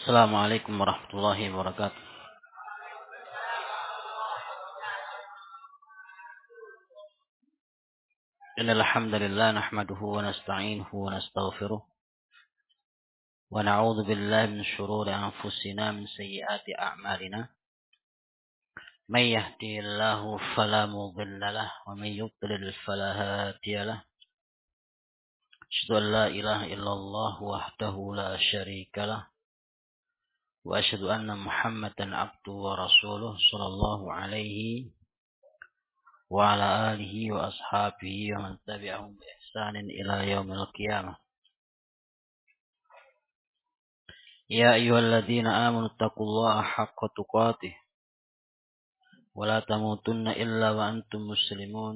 Assalamualaikum warahmatullahi wabarakatuh. Innal hamdalillah nahmaduhu wa nasta'inuhu wa nastaghfiruh wa na'udzu billahi min shururi anfusina min sayyiati a'malina. May yahdihillahu fala mudilla lahu wa may yudlil fala hadiya lahu. Asyhadu an la ilaha illallah wahdahu la syarika lahu wa asyhadu anna Muhammadan abduhu wa rasuluh sallallahu alaihi wa ala alihi wa ashabihi wa man tabi'ahum bi ihsanin ila yaumil qiyamah. يا أيها الذين آمنوا اتقوا الله حق تقاته ولا تموتن إلا وأنتم مسلمون.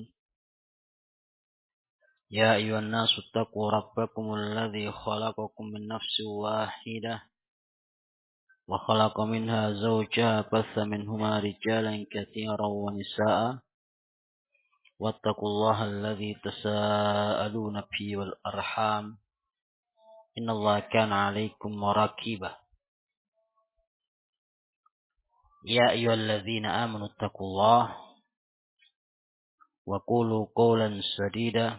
يا أيها الناس اتقوا ربكم الذي خلقكم من نفس واحدة وخلق منها زوجها بث منهما رجالا كثيرا ونساء واتقوا الله الذي تساءلون به والأرحام إن الله كان عليكم رقيبا. يا أيها الذين آمنوا اتقوا الله وقولوا قولا سديدا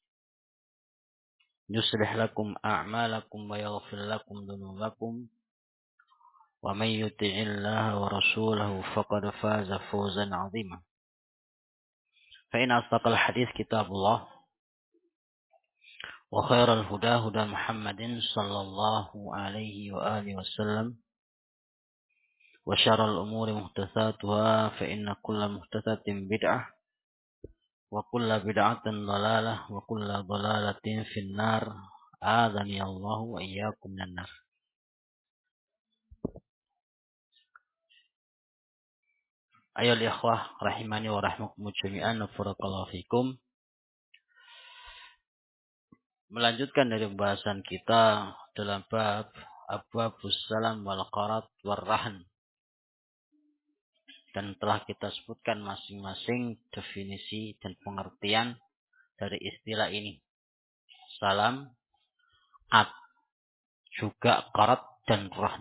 يصلح لكم أعمالكم ويغفر لكم ذنوبكم ومن يطع الله ورسوله فقد فاز فوزا عظيما. فإن أصدق الحديث كتاب الله وخير الهدى هدى محمد صلى الله عليه وآله وسلم وشر الأمور محدثاتها فإن كل محدثة بدعة وكل بدعة ضلالة وكل ضلالة في النار. أعاذني الله وإياكم من النار. Ayol ikhwah rahimani wa rahmakumullah jami'an, barakallahu fikum. Melanjutkan dari pembahasan kita dalam bab Abwabus Salam wal Qarat war Rahn, dan telah kita sebutkan masing-masing definisi dan pengertian dari istilah ini. Salam, ad, juga qarat dan rahn.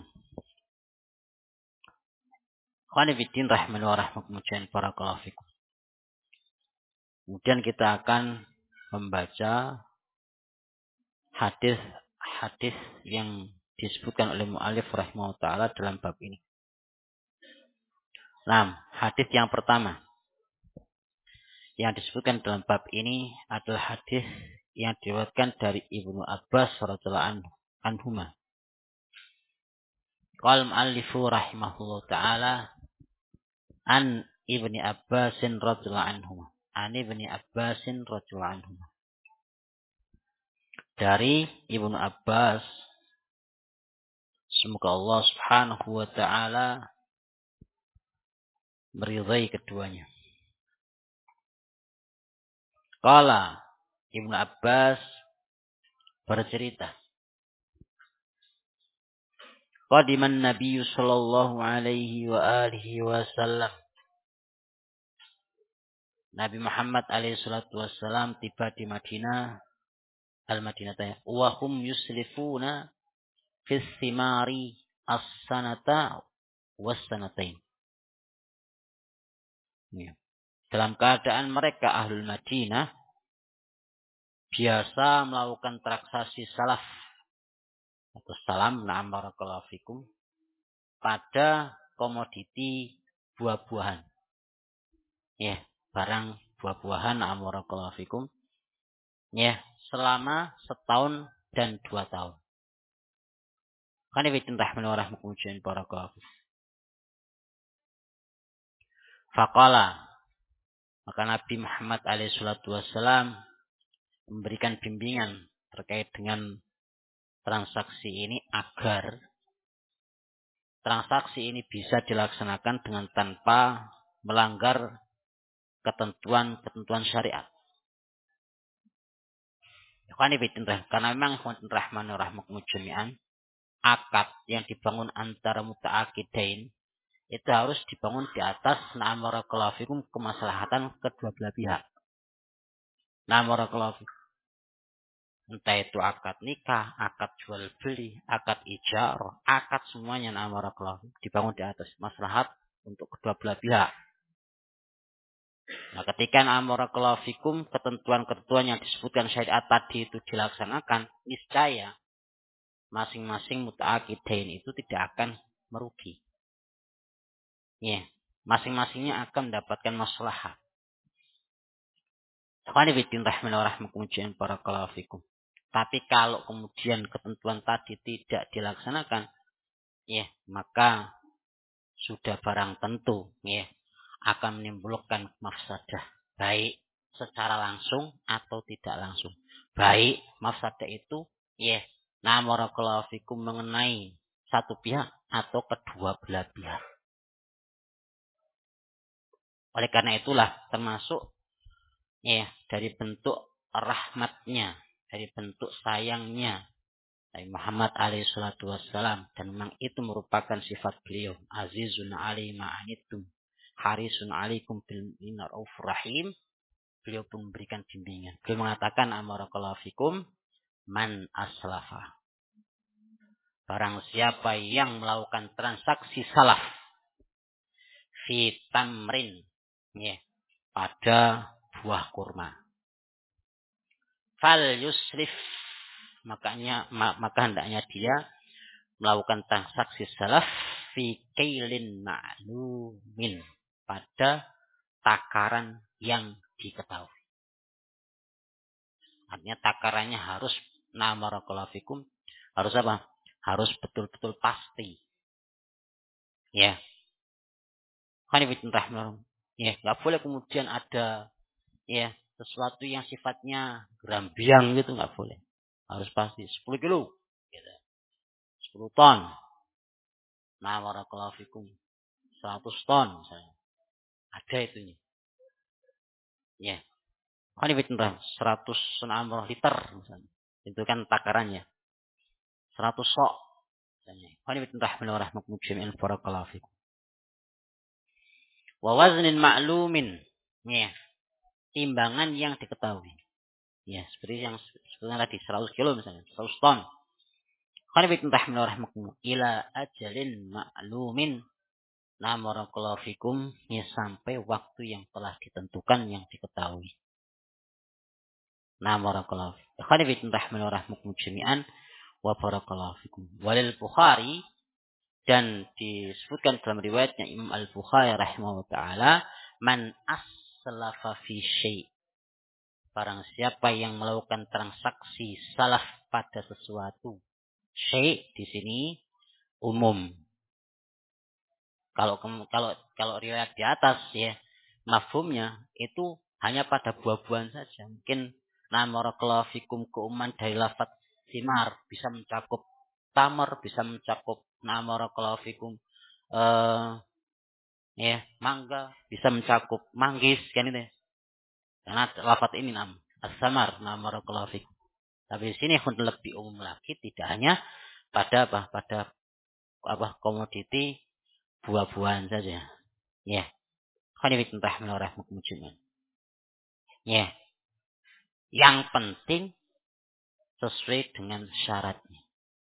Qanibiddin rahimani wa rahmakumullah jami'an, barakallahu fikum. Kemudian kita akan membaca hadis yang disebutkan oleh mu'alif rahimahullah ta'ala dalam bab ini. Nah, hadis yang pertama yang disebutkan dalam bab ini adalah hadis yang diriwayatkan dari Ibnu Abbas radhiyallahu anhuma. Qala mu'allifu rahimahullah ta'ala an Ibni Abbasin radhiyallahu anhuma. An Ibni Abbasin radhiyallahu anhuma. Dari Ibnu Abbas, semoga Allah Subhanahu wa ta'ala meridai keduanya. Qala Ibnu Abbas bercerita, qadiman Nabi sallallahu alaihi wa alihi wasallam. Nabi Muhammad alaihi salatu wasallam tiba di Madinah, al-Madinah, wa hum yuslifuna fis simari as-sanata was-sanatain. Ya. Dalam keadaan mereka ahlul Madinah biasa melakukan transaksi salaf atau salam, na'am barakallahu fikum, pada komoditi buah-buahan. Ya, barang buah-buahan, na'am barakallahu fikum. Ya, selama setahun dan 2 tahun. Qanibiddin rahimani wa rahmakumullah jami'an, barakallahu fikum. Faqala, maka Nabi Muhammad alaihi salatu wassalam memberikan bimbingan terkait dengan transaksi ini agar transaksi ini bisa dilaksanakan dengan tanpa melanggar ketentuan syariat. Karena memang rahman rahmakumullah jami'an, akad yang dibangun antara muta'aqidain itu harus dibangun di atas na'am barakallahu fikum kemaslahatan kedua belah pihak. Na'am barakallahu fikum. Entah itu akad nikah, akad jual beli, akad ijarah, akad semuanya barakallahu dibangun di atas maslahat untuk kedua belah pihak. Nah, ketika barakallahu fikum ketentuan-ketentuan yang disebutkan syariat tadi itu dilaksanakan, niscaya masing-masing muta'aqidain itu tidak akan merugi. Ya, masing-masingnya akan mendapatkan maslahat. Khawanifiddin rahimahullah barakallahu fikum. Tapi kalau kemudian ketentuan tadi tidak dilaksanakan, ya, maka sudah barang tentu, ya, akan menimbulkan mafsadah, baik secara langsung atau tidak langsung. Baik mafsadah itu, ya, barakallahu fikum mengenai satu pihak atau kedua belah pihak. Oleh karena itulah termasuk, ya, dari bentuk rahmatnya, dari bentuk sayangnya Nabi Muhammad alaihi salatu wassalam, dan memang itu merupakan sifat beliau, azizun alaihi ma'anittum harisun alaikum bil mu'minina raufur rahim. Beliau pun memberikan bimbingan. Beliau mengatakan amarakallahu fikum man aslafa, barang siapa yang melakukan transaksi salaf fi tamrin, ya, pada buah kurma, fal yusrif, maka hendaknya dia melakukan transaksi salaf fi kailin ma'lumin, pada takaran yang diketahui. Artinya takarannya harus barakallahu fikum, harus apa? Harus betul-betul pasti. Ya. Khanifiddin rahimahullah. Ya, enggak boleh kemudian ada, ya, sesuatu yang sifatnya gerambiang gitu, enggak boleh. Harus pasti 10 kilo. Gitu. 10 ton. Barakallahu fikum. 100 ton misalnya. Ada itunya. Ya. Khanifiddin rahimahullah. 100 liter misalnya. Itu kan takarannya. 100 sok. Khanifiddin rahimahullah jami'an barakallahu fikum. Wa waznin ma'lumin. Ya. Timbangan yang diketahui. Ya, seperti yang sebutkan tadi 100 kilo misalnya, 100 ton. Khanifiddin rahimahullah ila ajalin ma'lumin. Barakallahu fikum, ya, sampai waktu yang telah ditentukan yang diketahui. Barakallahu fikum. Khanifiddin rahimahullah jami'an wa barakallahu fikum. Walil Bukhari, dan disebutkan dalam riwayatnya Imam Al-Bukhari rahimahullah ta'ala, man aslafa fi syai', barang siapa yang melakukan transaksi salaf pada sesuatu. Syai' di sini umum. Kalau riwayat di atas, ya, mafhumnya itu hanya pada buah-buahan saja. Mungkin barakallahu fikum keumuman dari lafaz simar bisa mencakup tamar, bisa mencakup barakallahu fikum ya, mangga, bisa mencakup manggis, kan itu. Karena lafaz ini as-samar, barakallahu fikum. Tapi di sini lebih umum lagi, tidak hanya pada komoditi buah-buahan saja. Ya. Khanifiddin rahimahullah jami'an. Ya. Yang penting sesuai dengan syaratnya.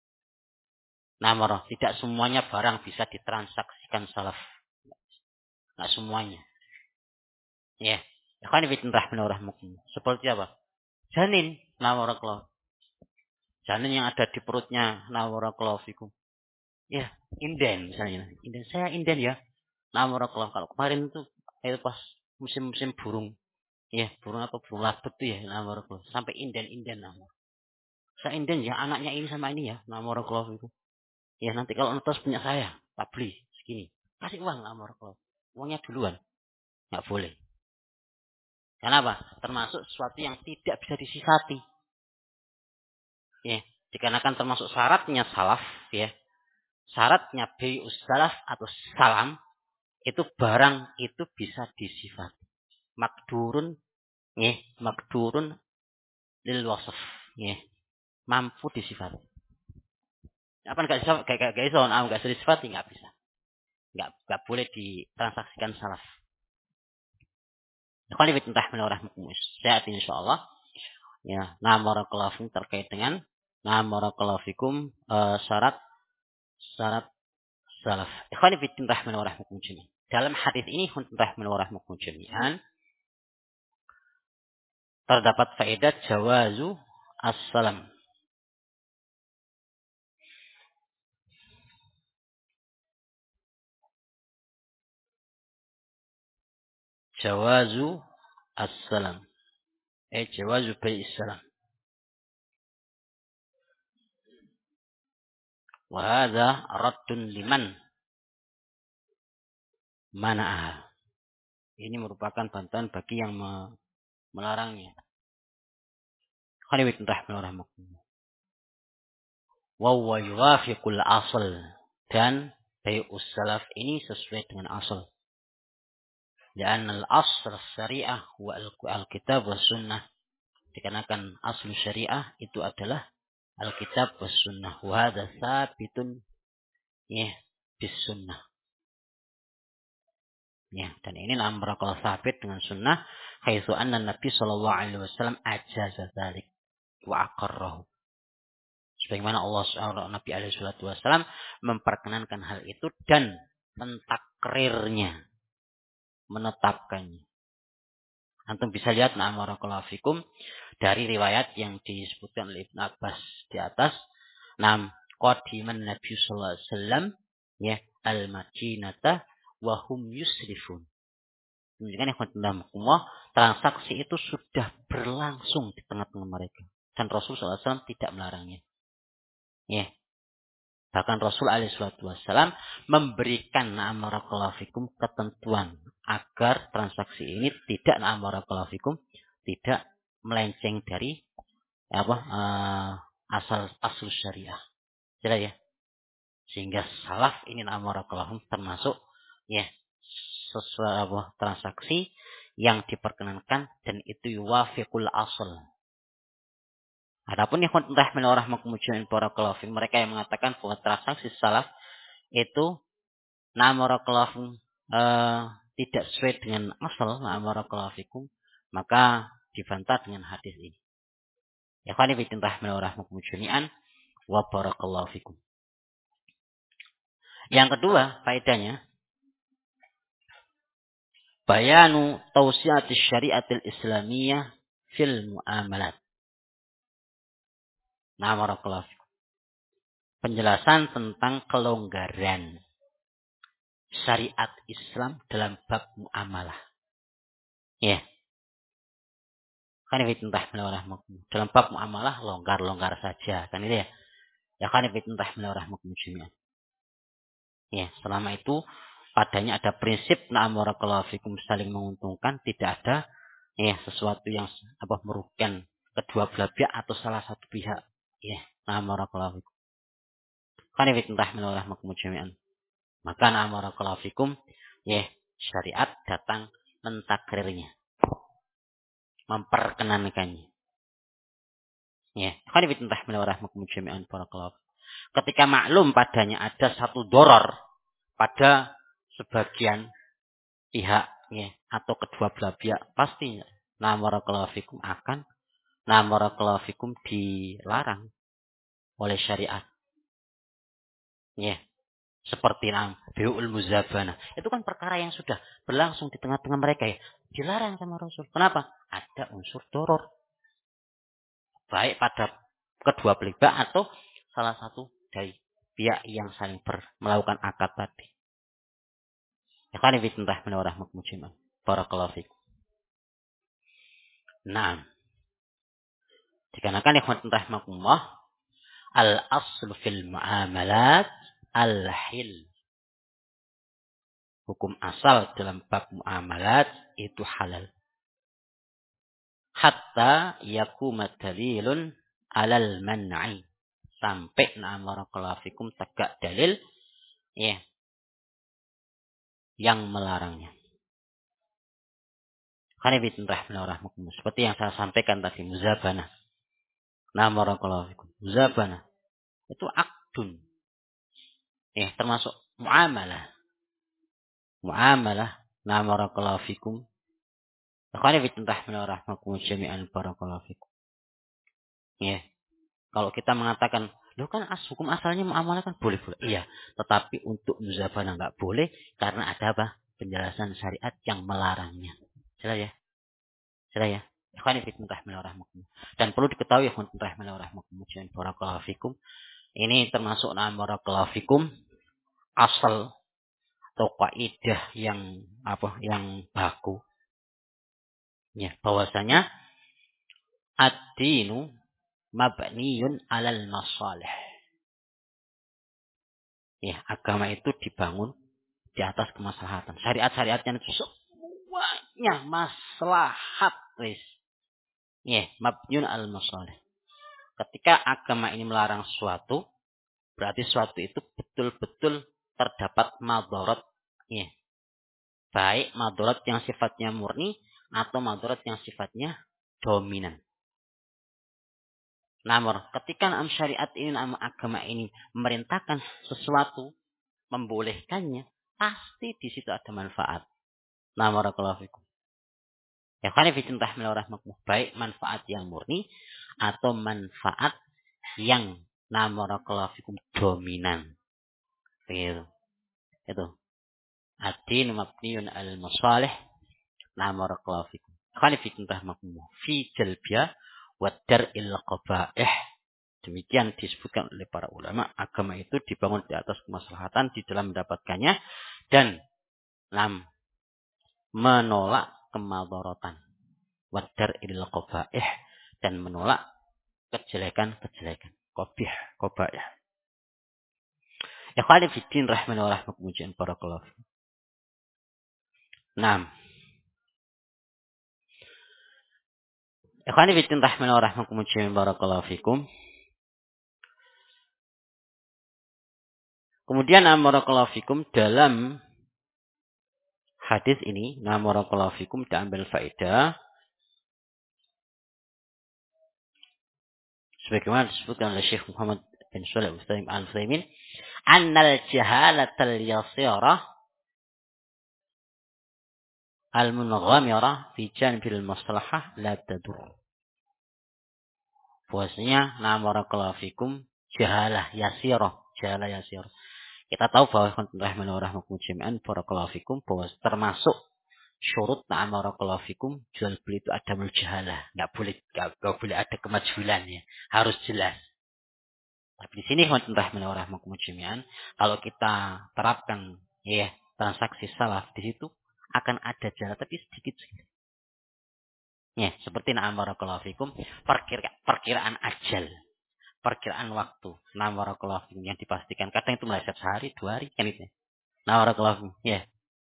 Tidak semuanya barang bisa ditransaksikan salaf. Enggak semuanya. Ya. Khanifiddin rahimahullah. Seperti apa? Janin, barakallahu. Janin yang ada di perutnya, barakallahu fikum. Ya, inden misalnya. Inden, saya inden ya. Barakallahu. Kalau kemarin itu pas musim-musim burung. Ya, burung apa? Burung labet tuh ya, barakallahu. Sampai inden nama. Saya inden ya, anaknya ini sama ini ya, barakallahu fikum. Ya, nanti kalau netes punya saya, tak beli segini. Kasih uang, barakallahu. Uangnya duluan. Enggak boleh. Kenapa? Termasuk sesuatu yang tidak bisa disifati. Ya, dikarenakan termasuk syaratnya salaf, ya. Syaratnya bi'us salaf atau salam, itu barang itu bisa disifati. Makdurun, ya, makdurun lil wasf, ya. Mampu disifati. Apa enggak bisa enggak bisa disifati, enggak bisa. Enggak boleh ditransaksikan salaf. Khalifatul rahmanur rahim. Sehat insyaallah. Ya, na'am barakallahu fikum terkait dengan na'am barakallahu fikum syarat salaf. Ikhwani fillah rahimani wa rahmakum jami'an. Dalam hadis ini rahimani wa rahmakum jami'an terdapat faedah jawazu as-salam. Jawazu as-salam. Jawazu bil salam. Wa hadha raddun liman mana'ah. Ini merupakan bantahan bagi yang melarangnya. Ikhwani fillah rahimani wa rahmakum. Wa huwa yuwafiqul asl. Dan bai'us salaf ini sesuai dengan asal. Dan al-asl syariah wa al-kitab wa sunnah. Dikarenakan asal syariah itu adalah al-kitab wa sunnah. Wa hadha sabitun bis sunnah. Ya, dan ini nampak kalau sabit dengan sunnah. Haitsu anna Nabi sallallahu alaihi wasallam ajaza dzalik wa aqarrahu. Sebagaimana Allah SWT Nabi alaihi wasallam memperkenankan hal itu dan mentakrirnya, menetapkannya. Antum bisa lihat na'am barakallahu fikum dari riwayat yang disebutkan oleh Ibnu Abbas di atas. Nam qadiman Nabi sallallahu alaihi wasallam ya al-Madinata wa hum yusrifun. Menunjukkan ikhwan transaksi itu sudah berlangsung di tengah-tengah mereka dan Rasul sallallahu alaihi wasallam tidak melarangnya. Ya. Bahkan Rasul alaihi wasallam memberikan na'am barakallahu fikum ketentuan agar transaksi ini tidak na'am barakallahu fikum tidak melenceng dari asal syariah. Jelas ya? Sehingga salaf ini na'am barakallahu termasuk ya sesuatu transaksi yang diperkenankan dan itu yuwafiqul asal. Adapun ikhwan rahimani wa rahmakumullah barakallahu fikum mereka yang mengatakan bahwa transaksi salaf itu na'am barakallahu tidak sesuai dengan asal na'am barakallahu fikum maka dibantah dengan hadis ini. Ikhwani rahimani wa rahmakumullah wa barakallahu fikum. Yang kedua faedahnya bayanu tausiati syariatil islamiyah fil muamalat. Na'am barakallahu fikum. Penjelasan tentang kelonggaran syariat Islam dalam bab muamalah. Ya. Kan dalam bab muamalah longgar-longgar saja, kan itu ya. Ya kan ya, selama itu padanya ada prinsip na'am barakallahu fikum saling menguntungkan, tidak ada ya sesuatu yang merugikan kedua belah pihak atau salah satu pihak. Ya, na'am barakallahu fikum. Kan maka na'am barakallahu fikum ya syariat datang mentakrirnya, memperkenankannya. Ya, ketika maklum padanya ada satu doror pada sebagian pihak ya, atau kedua belah pihak pasti na'am barakallahu fikum akan na'am barakallahu fikum dilarang oleh syariat. Ya, seperti bi'ul muzabana. Itu kan perkara yang sudah berlangsung di tengah-tengah mereka ya. Dilarang sama Rasul. Kenapa? Ada unsur doror. Baik pada kedua belah pihak atau salah satu dari pihak yang saling melakukan akad tadi. Ya kan ibn rahimahullah mujimah. Barakallahu fikum. Nah, dikarenakan ikhwan rahimahullah al-aslu fil muamalat al-hil. Hukum asal dalam bab muamalat itu halal. Hatta yakuma dalilun alal man'i. Sampai na'am barakallahu fikum tegak dalil ya yang melarangnya. Khanifidin rahimahullah. Seperti yang saya sampaikan tadi muzabana. Na'am barakallahu fikum. Muzabana itu akdun. Ya, termasuk muamalah. Muamalah na'am barakallahu fikum. Khanifidin rahimahullah jami'an barakallahu fikum. Ya. Kalau kita mengatakan, loh kan hukum asalnya muamalah kan boleh-boleh. Iya, tetapi untuk muzabana nggak boleh karena ada apa? Penjelasan syariat yang melarangnya. Jelas ya? Jelas ya? Ikhwani fillah rahimahumullah. Dan perlu diketahui ikhwani fillah rahimahumullah barakallahu fikum. Ini termasuk barakallahu fikum asal atau kaidah yang yang baku. Ya, bahwasanya ad-dinu mabniyun 'alal masalih. Ya, agama itu dibangun di atas kemaslahatan. Syariat-syariatnya itu semuanya maslahat, wis. Ya, mabniun 'alal masalih. Ketika agama ini melarang sesuatu, berarti sesuatu itu betul-betul terdapat madarat. Ya, baik madarat yang sifatnya murni atau madarat yang sifatnya dominan. Namun, ketika syariat ini, agama ini memerintahkan sesuatu, membolehkannya, pasti di situ ada manfaat. Barakallahu fikum. Ya kan baik manfaat yang murni atau manfaat yang barakallahu fikum dominan. Begitu. Itu. Ad-din mabniun al-masalih. Barakallahu fikum. Kan fi jalbiyah wa dar'il qaba'ih. Demikian disebutkan oleh para ulama, agama itu dibangun di atas kemaslahatan di dalam mendapatkannya dan menolak kemadaratan. Wadar ilal qaba'ih dan menolak kejelekan-kejelekan. Qaba'ih. Ikhwani fiddin rahmani wa rahmakumullah barakallahu. Naam. Ikhwani fiddin rahmani wa rahmakumullah barakallahu fikum. Kemudian barakallahu fikum dalam hadis ini, barakallahu fikum diambil faedah sebagaimana disebutkan oleh Syekh Muhammad bin Shalih Al-Utsaimin, annal jahalatal yasirah al-munghamirah fi janbil maslahah la tadur. Bahwasanya barakallahu fikum jahalah yasirah. Kita tahu bahwa rahmatullahi barakallahu fikum bahwa termasuk syurut barakallahu fikum jual beli itu ada jahalah. Enggak boleh ada kemajulan ya. Harus jelas. Tapi di sini rahmatullahi kalau kita terapkan ya transaksi salaf di situ akan ada jalan tapi sedikit. Ya, seperti barakallahu fikum perkiraan ajal, perkiraan waktu. Barakallahu fikum yang dipastikan kadang itu meleset sehari, 2 hari kan itu. Barakallahu fikum. Ya.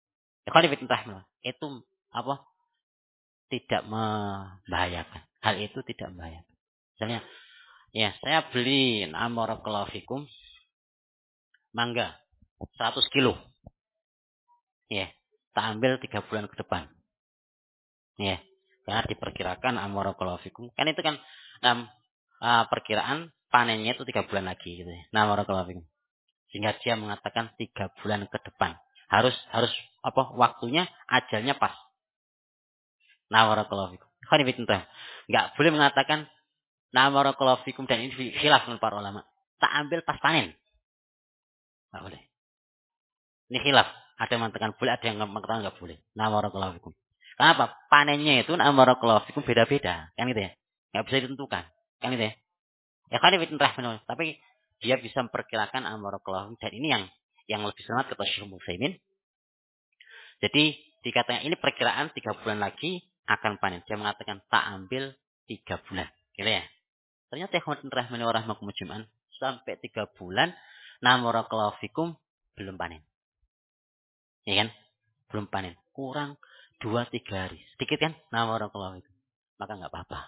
Itu apa? Tidak membahayakan. Hal itu tidak membahayakan. Misalnya, ya, saya beli barakallahu fikum mangga 100 kilo. Ya, tak ambil 3 bulan ke depan. Ya, karena diperkirakan barakallahu fikum. Kan itu kan perkiraan panennya itu 3 bulan lagi gitu ya. Barakallahu fikum. Sehingga dia mengatakan 3 bulan ke depan. Harus waktunya ajalnya pas. Barakallahu fikum. Enggak boleh mengatakan barakallahu fikum dan ini khilaf dengan para ulama. Tak ambil pas panen. Enggak boleh. Ini khilaf. Ada yang mengatakan boleh, ada yang mengatakan enggak boleh. Barakallahu fikum. Kenapa? Panennya itu barakallahu fikum beda-beda. Kan gitu ya. Enggak bisa ditentukan. Kan gitu ya. Ya kan tapi dia bisa memperkirakan barakallahu fikum dan ini yang lebih selamat kata Syekh Utsaimin. Jadi dikatakan ini perkiraan 3 bulan lagi akan panen. Dia mengatakan tak ambil 3 bulan. Gitu ya. Ternyata rahmatullahi sampai 3 bulan barakallahu fikum belum panen. Ya kan? Belum panen. Kurang 2-3 hari. Sedikit kan? Barakallahu fikum. Maka enggak apa-apa.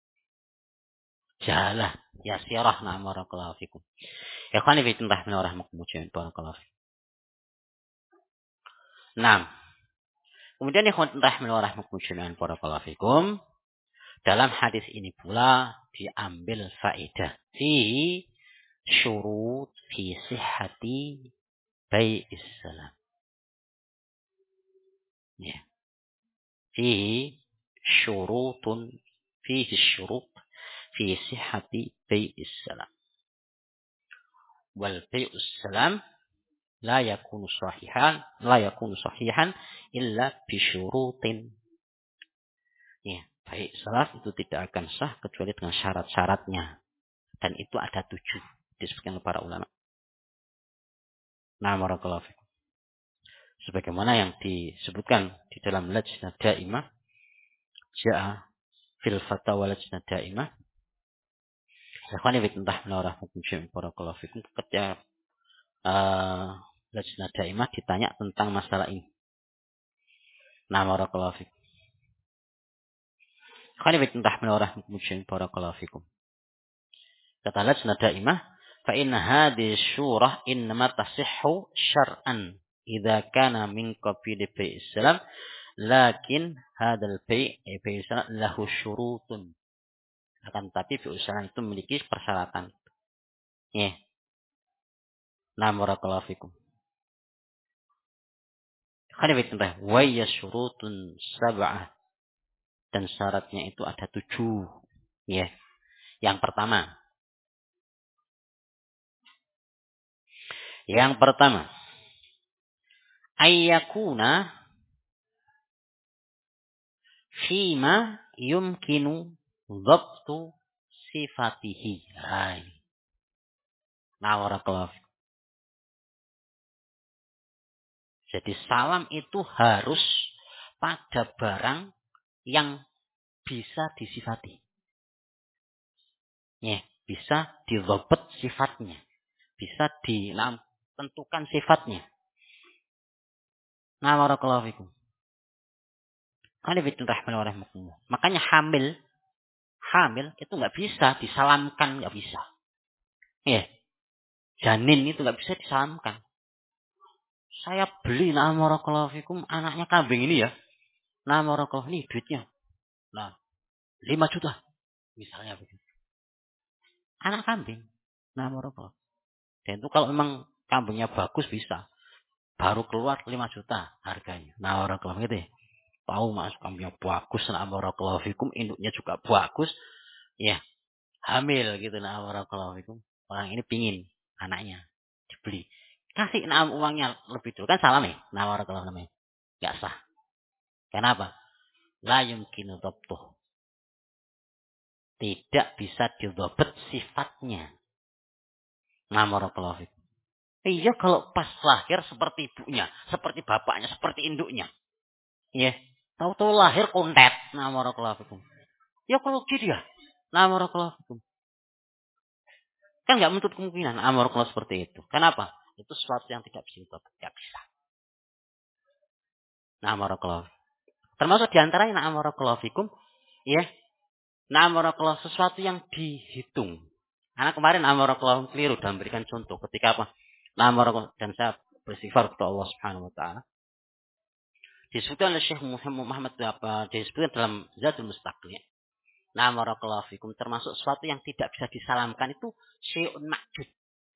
Jalah ya sirah barakallahu fikum. Ya khani fi rahmatullahi barakallahu fikum. Nah, kemudian ikhwan rahmatullahi barakallahu fikum. Dalam hadis ini pula diambil faedah fi syurut fi sihhati bai'is salam. Ya. Fihi syurut fi sihhati bai'is salam. Wal bai'us salam la yakunu sahihan illa bi syurutin. Ya, baik salam itu tidak akan sah kecuali dengan syarat-syaratnya. Dan itu ada 7 disebutkan oleh para ulama. Nah, barakallahu fikum. Sebagaimana yang disebutkan di dalam Lajnah Daimah, ja'a fil fatawa Lajnah Daimah. Ikhwani fillah rahmatullahi wa barakatuh. Ketika Lajnah Daimah ditanya tentang masalah ini. Nah, barakallahu fikum. Ikhwani fillah rahmatullahi wa barakatuh. Kata Lajnah Daimah, fa inna hadhihi syurah innama tasihhu syar'an idza kana min qabili bai'is salam, lakin hadzal bai'is salam lahu syurutun. Akan tetapi bai'is salam itu memiliki persyaratan. Ya. Nah, barakallahu fikum. Khalifatullah wa yasyurutun sab'ah, dan syaratnya itu ada 7. Ya. Yang pertama, ayyakuna fima yumkinu dhabtu sifatihi. Nah, barakallahu fikum. Jadi salam itu harus pada barang yang bisa disifati. Ya, bisa didhabet sifatnya. Bisa ditentukan sifatnya. Nah, barakallahu fikum. Makanya hamil itu nggak bisa disalamkan, nggak bisa. Ya, janin itu nggak bisa disalamkan. Saya beli, nah, barakallahu fikum, anaknya kambing ini ya. Nah, barakallahu, ini duitnya. Nah, 5 juta. Misalnya begitu. Anak kambing. Nah, barakallahu. Dan itu kalau memang kambingnya bagus bisa. Baru keluar 5 juta harganya. Nah, barakallahu gitu ya. Tahu mas kambingnya bagus, nah, barakallahu fikum, induknya juga bagus. Ya, hamil gitu, nah, barakallahu fikum. Orang ini pingin anaknya dibeli. Kasih uangnya lebih dulu kan salam ya. Nah, barakallahu namanya. Enggak sah. Kenapa? La yumkinu dhabtuh. Tidak bisa didhabet sifatnya. Nah, barakallahu fikum. Iya, kalau pas lahir seperti ibunya, seperti bapaknya, seperti induknya. Iya. Tahu-tahu lahir kontet. Nah, barakallahu fikum. Ya kalau gitu ya. Nah, barakallahu fikum. Kan nggak menutup kemungkinan barakallahu seperti itu. Kenapa? Itu sesuatu yang tidak bisa didhabet. Tidak bisa. Nah, barakallahu. Termasuk diantaranya barakallahu fikum. Ya. Nah, barakallahu sesuatu yang dihitung. Karena kemarin barakallahu keliru dalam memberikan contoh. Ketika apa? Nah, barakallahu. Dan saya beristighfar kepada Allah Subhanahu wa taala. Disebutkan oleh Syekh Muhammad disebutkan dalam Zadul Mustaqni. Nah, barakallahu fikum, termasuk sesuatu yang tidak bisa disalamkan itu syai'un ma'dud.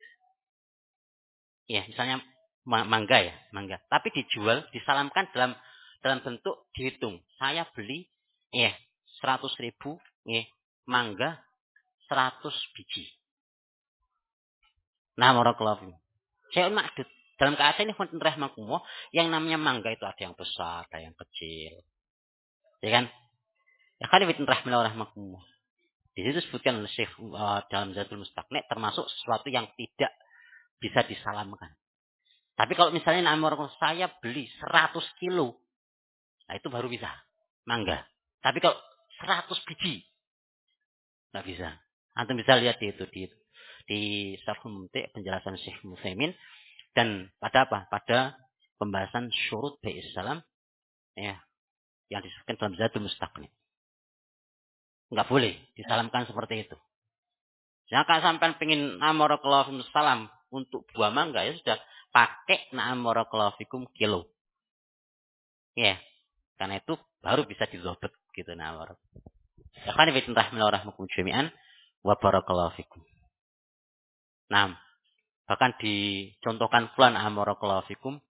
Ya, misalnya mangga ya, mangga. Tapi dijual, disalamkan dalam bentuk dihitung. Saya beli 100.000 mangga 100 biji. Nah, barakallahu fikum. Syai'un ma'dud. Dalam keadaan ini rahmakumullah, yang namanya mangga itu ada yang besar, ada yang kecil. Ya kan? Ya kan rahmakumullah. Di situ disebutkan oleh Syekh dalam Zadul Mustaqni termasuk sesuatu yang tidak bisa disalamkan. Tapi kalau misalnya saya beli 100 kilo, nah itu baru bisa mangga. Tapi kalau 100 biji, nggak bisa. Antum bisa lihat di Syarhul Mumti' penjelasan Syekh Mutsaimin, dan pada apa? Pada pembahasan syurut bai'is salam ya, yang disebutkan dalam Zadul Mustaqni. Nggak boleh disalamkan seperti itu. Jangan sampai pengen barakallahu salam untuk buah mangga, ya sudah pakai barakallahu fikum kilo. Ya, karena itu baru bisa didhabet gitu barakallahu. Ya kan bi rahmatullahi jami'an wa barakallahu fikum. Nah, bahkan dicontohkan fulan barakallahu fikum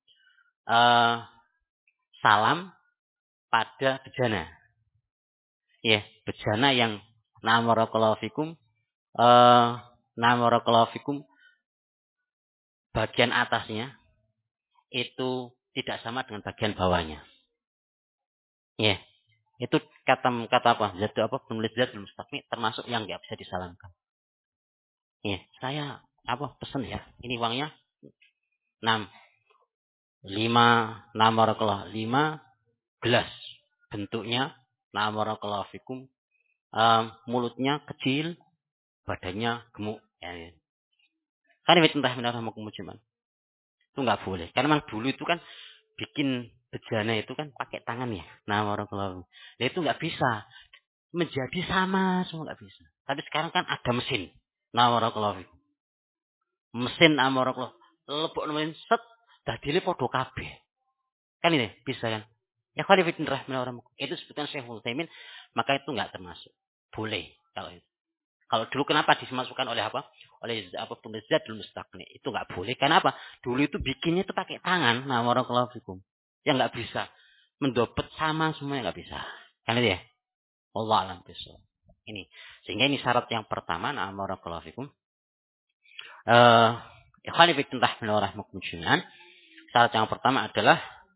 salam pada bejana. Ya, bejana yang Na'am barakallahu fikum. Eh, na'am barakallahu fikum. Bagian atasnya itu tidak sama dengan bagian bawahnya. Ya, itu kata apa? Zat apa? Penulis Zadul Mustaqni termasuk yang nggak bisa disalamkan. Ya, saya apa pesan ya? Ini uangnya 6 5 barakallahu 5 gelas. Bentuknya na'am barakallahu fikum. Mulutnya kecil, badannya gemuk. Ya, ya. Kan ini entah minarahmakumullah. Itu nggak boleh. Karena memang dulu itu kan bikin bejana itu kan pakai tangan ya. Nah, warahmatullahi. Nah, itu nggak bisa menjadi sama semua nggak bisa. Tapi sekarang kan ada mesin. Nah, warahmatullahi. Mesin amarakallah. Lebok nemen set dadine padha kabeh. Kan ini bisa kan? Ya khali fitin rahimahullah. Itu sebutan Syekhul Utsaimin, maka itu nggak termasuk. Boleh kalau itu. Kalau dulu kenapa dimasukkan oleh apa? Oleh apa penulis Zadul Mustaqni. Itu nggak boleh. Karena apa? Dulu itu bikinnya itu pakai tangan. Nah, warahmatullahi fikum. Ya nggak bisa. Mendopet sama semuanya nggak bisa. Kan itu ya? Allah alam besok. Ini. Sehingga ini syarat yang pertama. Nah, warahmatullahi fikum. Ikhwani fiddin rahimahullah jami'an. Syarat yang pertama adalah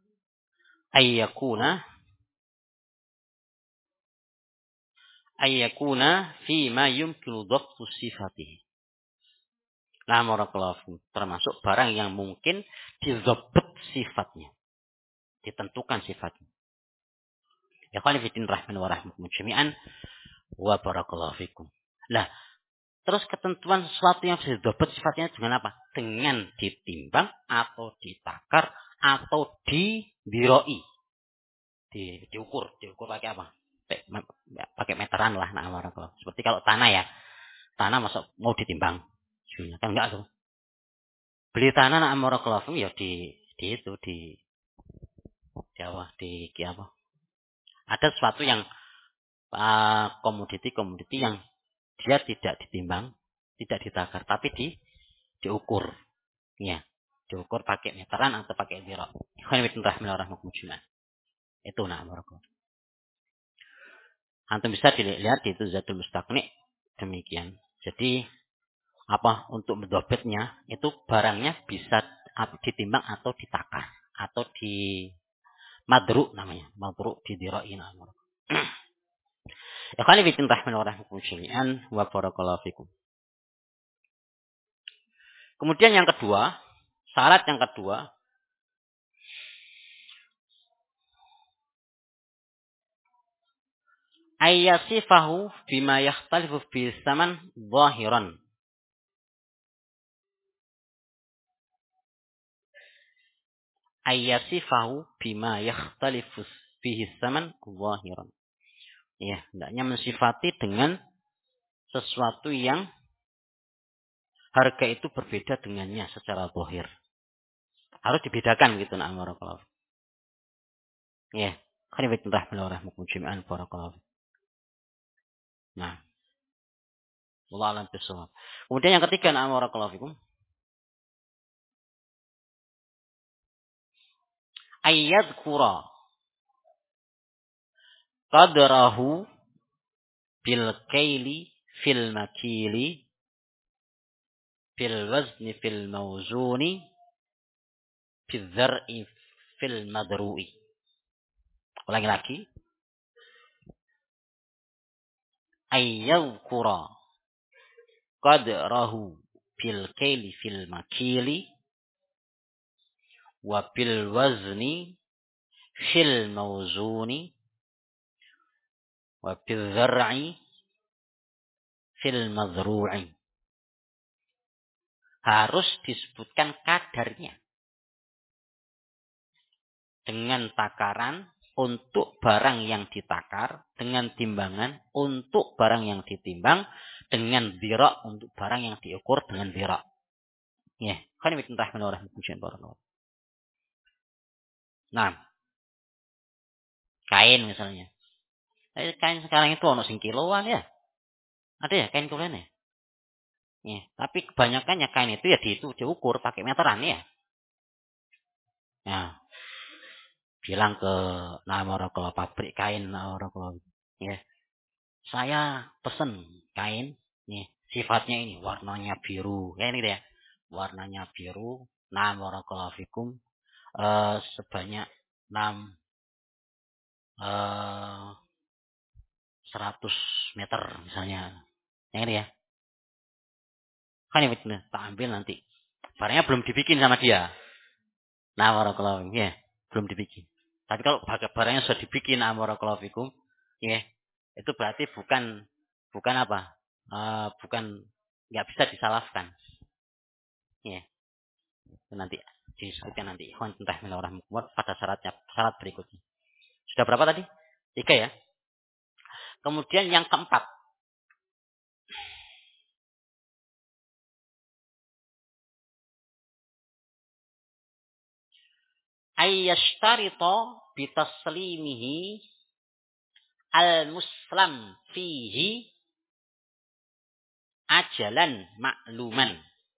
ayyakuna fi ma yumkinu dhabtu sifatihi. Nah, barakallahu termasuk barang yang mungkin didhabt sifatnya, ditentukan sifatnya. Ikhwani fiddin rahimahullah jami'an wa barakallahu fikum. Lah, terus ketentuan sesuatu yang bisa didhabt sifatnya dengan apa? Dengan ditimbang atau ditakar atau diroi. Diukur pakai apa? Pakai meteran lah, nah barakallahu. Seperti kalau tanah ya, tanah masuk mau ditimbang, kan enggak tuh. Beli tanah nak barakallahu ya di itu di apa di apa? Ada sesuatu yang komoditi yang dia tidak ditimbang, tidak ditakar, tapi diukur, ya, diukur pakai meteran atau pakai dirok. Itu nah barakallahu. Antum bisa dilihat di itu Zadul Mustaqni demikian. Jadi apa untuk mendobetnya itu barangnya bisa ditimbang atau ditakar atau di madruk namanya, madruk didirain. Ya kali bitin rahimahullah jami'an wa barakallahu fikum. Kemudian yang kedua, syarat yang kedua, ayyasifahu bima yakhtalifu fi zaman zahiran. Ayyasifahu bima yakhtalifu fihi zaman zahiran. Ya, hendaknya mensifati dengan sesuatu yang harga itu berbeda dengannya secara zahir. Harus dibedakan gitu nak barakallahu. Ya, kan ibn rahimahullah jami'an barakallahu. Nah, wallahu a'lam bishawab. Kemudian yang ketiga nak barakallahu fikum. Ayyadhkura qadrahu bil kaili fil makili fil wazni fil mawzuni fil dzar'i fil madru'i. Ulangi lagi. Ayyadhkura qadrahu bil kaili fil makili wa bil wazni fil mawzuni wa bil dzar'i fil madru'i. Harus disebutkan kadarnya dengan takaran untuk barang yang ditakar, dengan timbangan untuk barang yang ditimbang, dengan dirak untuk barang yang diukur dengan dirak. Ya, kan ini tentang menurut hukum barang. Nah, kain misalnya. Kain sekarang itu ono sing kiloan ya. Ada ya kain kiloan ya? Ya, tapi kebanyakannya kain itu ya diukur pakai meteran ya. Nah, bilang ke nama ke pabrik kain nama ya. Saya pesen kain, nih sifatnya ini warnanya biru, kayak ini ya, warnanya biru. Nah, barakallahu fikum, sebanyak 6 eh 100 meter misalnya, yang ini ya. Kan ini tak ambil nanti. Barangnya belum dibikin sama dia. Nah, barakallahu fikum, ya, belum dibikin. Tapi kalau barangnya sudah dibikin, nah, barakallahu fikum, ya, itu berarti bukan bukan apa? Bukan nggak bisa disalahkan. Ya, itu nanti disebutkan nanti. Ikhwan tentang bismillahirrahmanirrahim pada syarat berikutnya. Sudah berapa tadi? 3 ya. Kemudian yang keempat, ayyashtarita bitaslimihi al-muslam fihi ajalan makluman.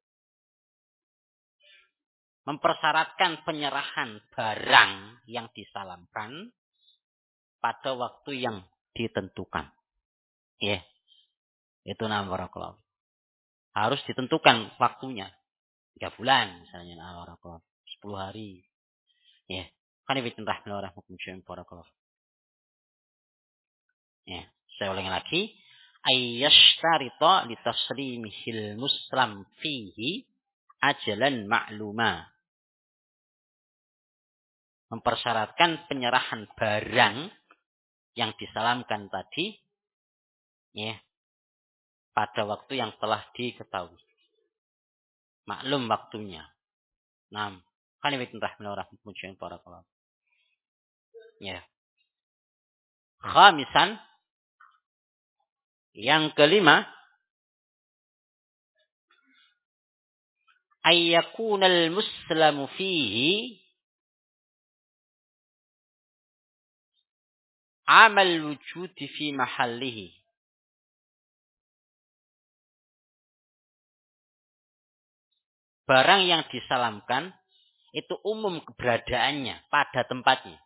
Mempersyaratkan penyerahan barang yang disalamkan pada waktu yang ditentukan. Ya, itu nama barakallahu. Harus ditentukan waktunya. 3 bulan misalnya, nah barakallahu. 10 hari. Ya. Kan ini bismillahirrahmanirrahim barakallahu. Ya, saya ulangi lagi. Ayyashtarita litaslimihil muslam fihi ajalan ma'luma. Mempersyaratkan penyerahan barang yang disalamkan tadi, ya, pada waktu yang telah diketahui. Maklum waktunya. Nah, kan ini bismillahirrahmanirrahim barakallahu. Ya. Khamisan, yang kelima, ayyakunal muslamu fihi amal wujudi fi mahallihi. Barang yang disalamkan itu umum keberadaannya pada tempatnya.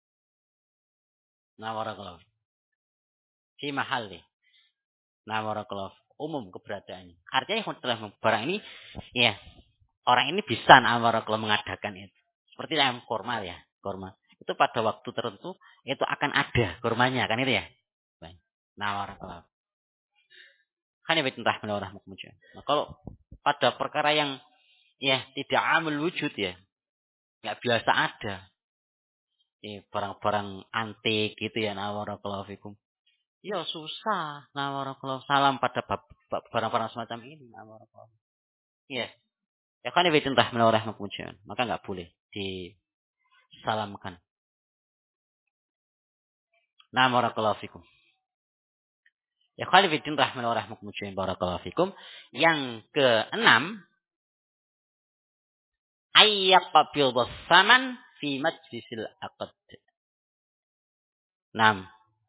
Nah, barakallahu. Fi mahalli. Nah, barakallahu. Umum keberadaannya. Artinya barang ini, ya, orang ini bisa nah, barakallahu mengadakan itu. Seperti ayam kurma ya, kurma. Itu pada waktu tertentu itu akan ada kurmanya, kan itu ya. Nah, barakallahu. Kan ya entah menorah kemudian. Nah, kalau pada perkara yang ya tidak amul wujud ya, nggak biasa ada. Barang-barang antik gitu ya, nah barakallahu fikum. Ya susah, nah barakallahu salam pada barang-barang semacam ini, nah barakallahu. Iya. Ya kan ya entah menorah kemudian. Maka nggak boleh disalamkan. Nah barakallahu fikum. Ya khalifidin rahman wa rahmatullah barakallahu fikum. Yang keenam, ayyaqabil saman fi majlisil aqd. 6.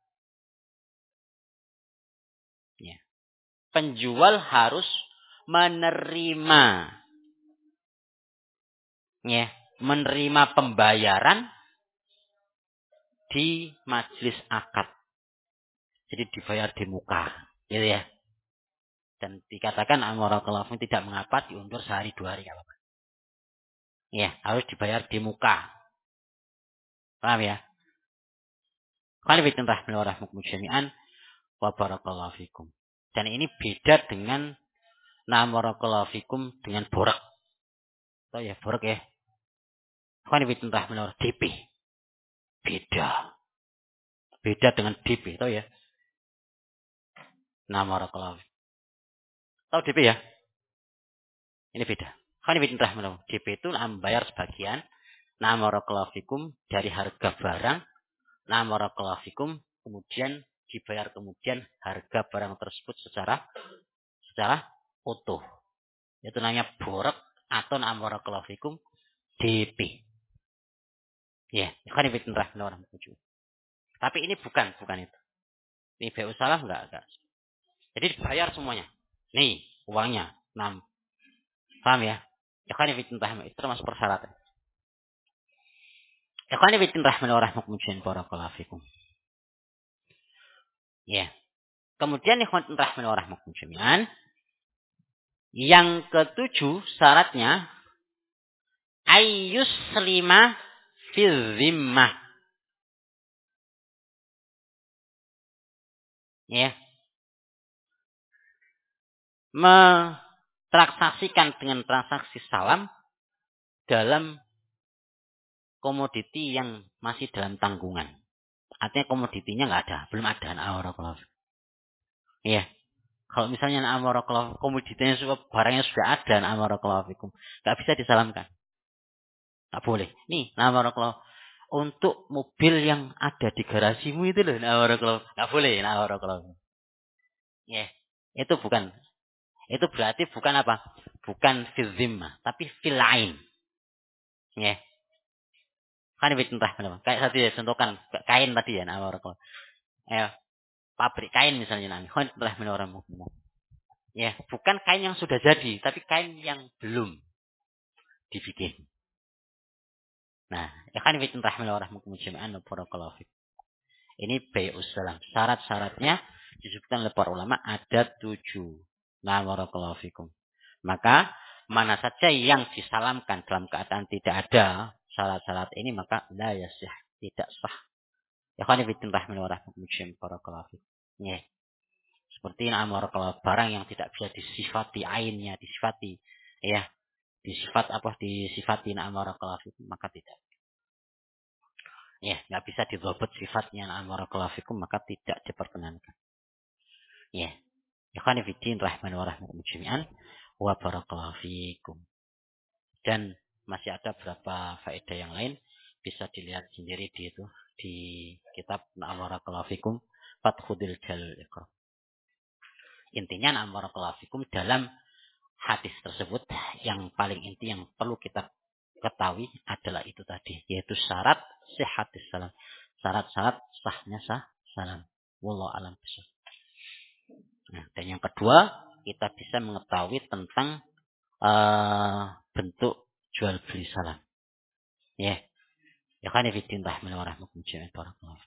Ya. Penjual harus menerima, ya, menerima pembayaran di majlis akad. Jadi dibayar di muka, gitu ya. Dan dikatakan amarakallahu tidak mengapa diundur sehari 2 hari kalau. Ya, harus dibayar di muka. Paham ya? Khalifidin rahman wa rahmatullah jami'an wa barakallahu fikum. Dan ini beda dengan barakallahu fikum dengan borak. Tahu ya borak ya? Khalifidin rahman wa DP. Beda. Beda dengan DP, tahu ya? Barakallahu. Tahu DP ya? Ini beda. Khalifidin rahman wa DP itu membayar sebagian barakallahu fikum dari harga barang. Barakallahu fikum kemudian dibayar kemudian harga barang tersebut secara utuh. Itu namanya borak atau barakallahu fikum DP. Ya, kan itu orang tujuh. Tapi ini bukan itu. Ini BU salah enggak. Jadi dibayar semuanya. Nih, uangnya 6. Paham ya? Ya kan itu termasuk persyaratan. Ya kan itu rahman wa rahmatullah barakallahu fikum. Ya. Kemudian ikhwan rahimani wa rahmakum jami'an. Yang ketujuh syaratnya ayyuslima fil zimmah. Ya. Mentransaksikan dengan transaksi salam dalam komoditi yang masih dalam tanggungan. Artinya komoditinya nggak ada, belum ada. Iya. Kalau misalnya komoditinya barangnya sudah ada, nggak bisa disalamkan. Nggak boleh. Nih, untuk mobil yang ada di garasimu itu loh, nggak boleh. Ya. Itu bukan. Itu berarti bukan apa? Bukan fil zimmah, tapi fil ain. Ya. Kan kayak tadi ya, contohkan kain tadi ya, pabrik kain misalnya nanti. Ya, bukan kain yang sudah jadi, tapi kain yang belum dibikin. Nah, ya kan ini bai'us salam. Syarat-syaratnya disebutkan oleh para ulama ada 7. Nah, barakallahu fikum. Maka mana saja yang disalamkan dalam keadaan tidak ada syarat-syarat ini maka la yasih, tidak sah. Ya kan barakallahu fikum. Ya. Seperti barang yang tidak bisa disifati ainnya, disifati ya, disifati maka tidak. Ya, nggak bisa didobot sifatnya maka tidak diperkenankan. Ya. Ikhwan fillah rahman wa rahmakum jami'an wa barakallahu fikum. Dan masih ada beberapa faedah yang lain bisa dilihat sendiri di kitab barakallahu fikum Fathul Jalil Iqra. Intinya barakallahu fikum dalam hadis tersebut yang paling inti yang perlu kita ketahui adalah itu tadi, yaitu syarat sihhatis salam. Syarat-syarat sahnya salam. Wallahu alam bishawab. Nah, dan yang kedua, kita bisa mengetahui tentang bentuk jual beli salam. Ya. Ya kan fillah rahimani wa rahmakum jami'an barakallahu.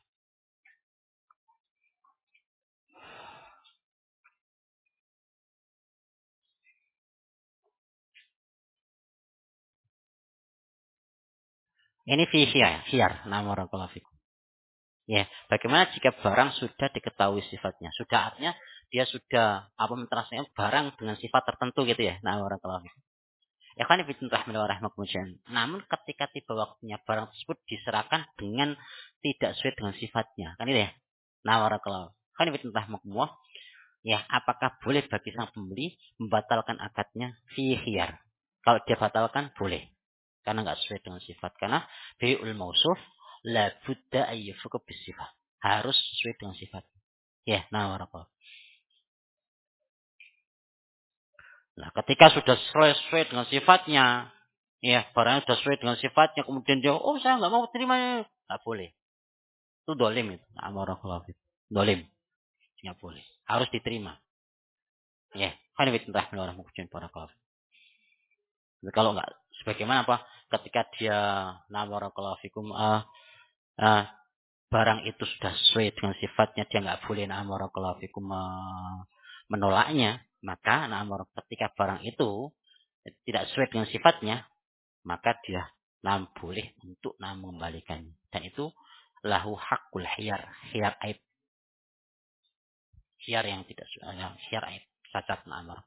Ini fi khiyar, nama barakallahu fikum. Ya, bagaimana jika barang sudah diketahui sifatnya? Sudah artinya dia sudah mentransaksikan barang dengan sifat tertentu gitu ya. Nah, barakallahu fikum. Ya kan namun ketika tiba waktunya barang tersebut diserahkan dengan tidak sesuai dengan sifatnya. Kan itu ya. Nah, barakallahu. Kan ya, apakah boleh bagi sang pembeli membatalkan akadnya fi khiyar? Kalau dia batalkan boleh. Karena enggak sesuai dengan sifat. Karena bi'ul mausuf la budda ayyufuka bisifat. Harus sesuai dengan sifat. Ya, nah barakallahu. Nah, ketika sudah sesuai dengan sifatnya, ya, barangnya sudah sesuai dengan sifatnya, kemudian dia, saya nggak mau terima, nggak boleh. Itu dolim itu. Amarakallahu. Dolim. Nggak boleh. Harus diterima. Ya, kan itu rahmatullah barakallahu. Kalau nggak, sebagaimana apa? Ketika dia barakallahu fikum, barang itu sudah sesuai dengan sifatnya, dia nggak boleh barakallahu fikum menolaknya. Maka ketika barang itu tidak sesuai dengan sifatnya, maka dia boleh untuk mengembalikannya. Dan itu lahu hakul khiyar, khiyar aib, khiyar yang tidak khiyar aib, cacat amar.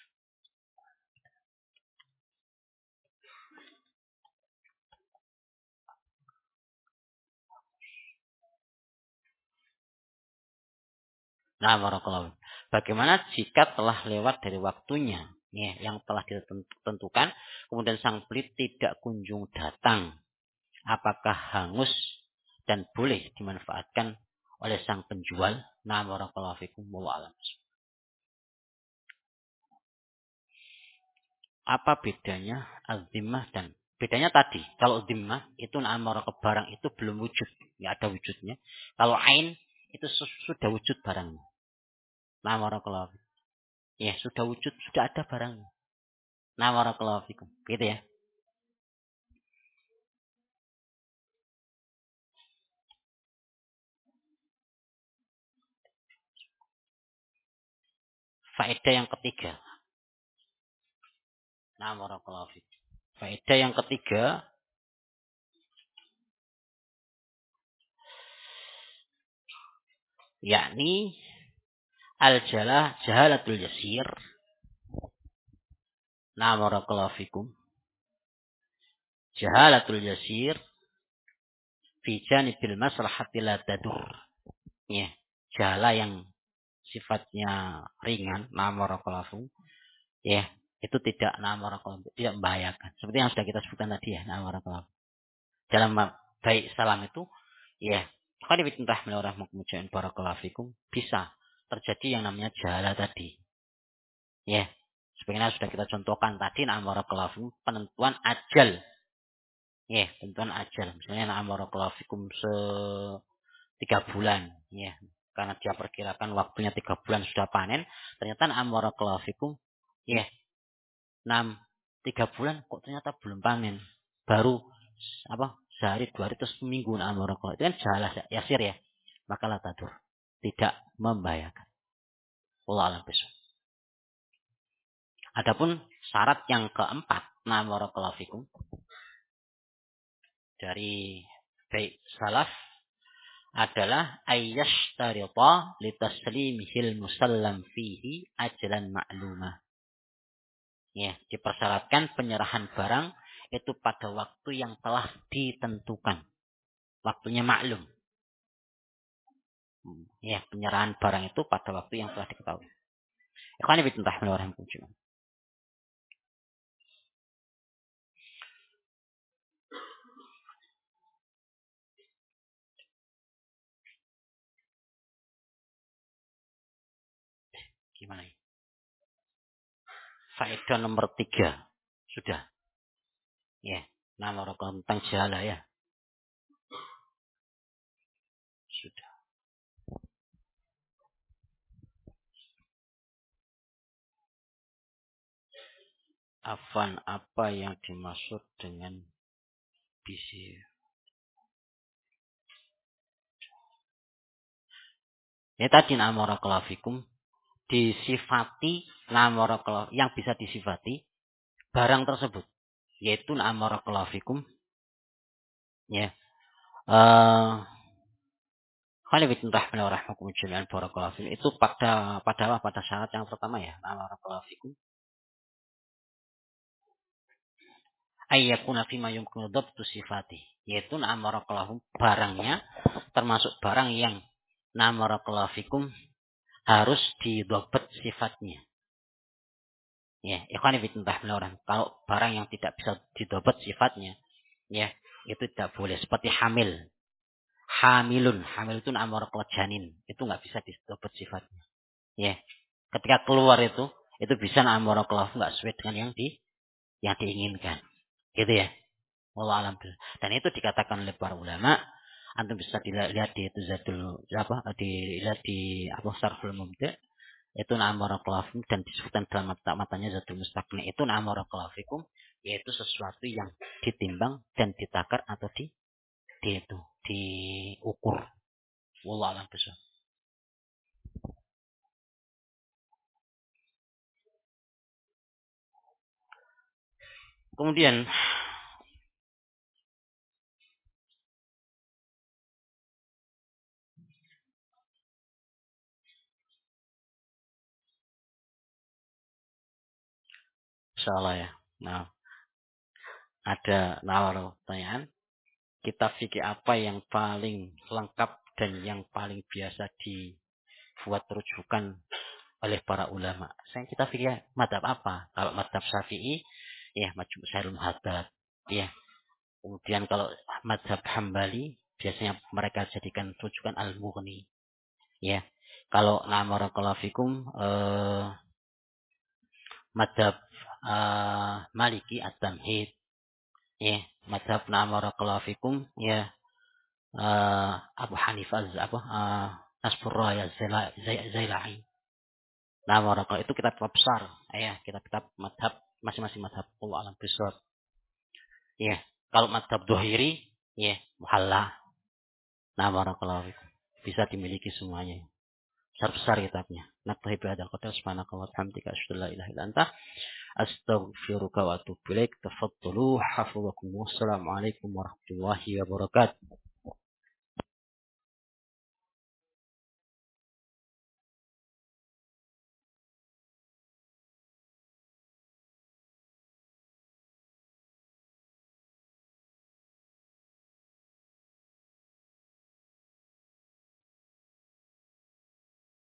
Nah, barakallahu. Bagaimana jika telah lewat dari waktunya, ya, yang telah ditentukan, kemudian sang beli tidak kunjung datang, apakah hangus dan boleh dimanfaatkan oleh sang penjual? Nah, barakallahu fikum wa alam. Apa bedanya azimah dan bedanya tadi? Kalau zimmah itu barang itu belum wujud, nggak ada wujudnya. Kalau ain itu sudah wujud barangnya. Nah, barakallahu fikum. Ya, sudah wujud, sudah ada barangnya. Nah, barakallahu fikum. Gitu ya. Faedah yang ketiga. Nah, barakallahu fiik. Faedah yang ketiga, yakni jahalatul yasir. Nah, barakallahu fikum. Jahalatul yasir fi janibil maslahati la tadur. Ya, jahala yang sifatnya ringan, nah barakallahu fikum. Ya, itu tidak tidak membahayakan. Seperti yang sudah kita sebutkan tadi ya, nah barakallahu. Dalam baik salam itu, ya, khairuntah melarah mukmujain barakallahu fikum, bisa terjadi yang namanya jahala tadi. Ya, sebagaimana sudah kita contohkan tadi, nah barakallahu fikum, penentuan ajal. Ya, tentuan ajal. Misalnya nah barakallahu fikum 3 bulan, ya. Karena dia perkirakan waktunya 3 bulan sudah panen, ternyata nah barakallahu fikum, ya, 3 bulan kok ternyata belum panen. Baru sehari 2 hari terus seminggu nah barakallahu. Itu kan jahala yasir ya. Maka la tadur. Tidak membahayakan. Wallahu a'lam bishawab. Adapun syarat yang keempat, nah barakallahu fikum, dari baik salaf adalah ayyashtarita litaslimihil musallam fihi ajlan ma'lumah. Ya, dipersyaratkan penyerahan barang itu pada waktu yang telah ditentukan. Waktunya maklum. Ya, penyerahan barang itu pada waktu yang telah diketahui. Ikhwan fillah rahimahumullah. Gimana ya? Faedah nomor 3. Sudah. Ya. Nama rokok tentang jahala ya. Sudah. Afan, apa yang dimaksud dengan bisi? Ya tadi nama rokok disifati nama rokok yang bisa disifati barang tersebut. Yaitu nama rokok ya. Khalifitun rahmanir rahmakum jami'an barakallahu fikum. Itu pada syarat yang pertama ya, nama barakallahu fikum. Ayyakuna fima yumkinu dhabtu sifati. Yaitu nama barakallahu barangnya termasuk barang yang nama barakallahu fikum harus didhabt sifatnya. Ya, ikhwan fillah rahmanir. Kalau barang yang tidak bisa didhabt sifatnya, ya, itu tidak boleh seperti hamil. Hamil itu nama barakallahu janin, itu enggak bisa didhabt sifatnya. Ya. Ketika keluar itu bisa amara kelas enggak sesuai dengan yang diinginkan. Gitu ya. Wallahu alam. Dan itu dikatakan oleh para ulama, antum bisa dilihat di itu dilihat di Syarhul Mumti', itu amara kelafikum dan disebutkan dalam matanya Zadul Mustaqni, itu amara kelafikum, yaitu sesuatu yang ditimbang dan ditakar atau diukur. Wallahu alam. Kemudian insyaallah ya. Nah, ada nawar pertanyaan. Kita fikir apa yang paling lengkap dan yang paling biasa dibuat rujukan oleh para ulama. Kita fikir madhab apa? Kalau madhab Syafi'i, ya Majmu' Syairul Muhadzab. Ya. Kemudian kalau madhab Hambali, biasanya mereka jadikan rujukan Al-Mughni. Ya. Kalau nama barakallahu fikum, madhab Maliki At-Tamhid. Ya. Madhab nama barakallahu fikum, ya. Abu Hanifah Nasbur Raya Zailai. Nah, Warakah itu kitab besar. Ya, kitab madhab masing-masing madhab. Allah alam bisawab. Ya, kalau madhab Dhuhiri, ya, Muhalla. Nah, Warakah bisa dimiliki semuanya. besar kitabnya. Naktahi bihadzal qadar, subhanaka wa bihamdika asyhadu an la ilaha illa anta astaghfiruka wa atubu ilaik. Tafaddalu hafizakumullah. Assalamualaikum warahmatullahi wabarakatuh.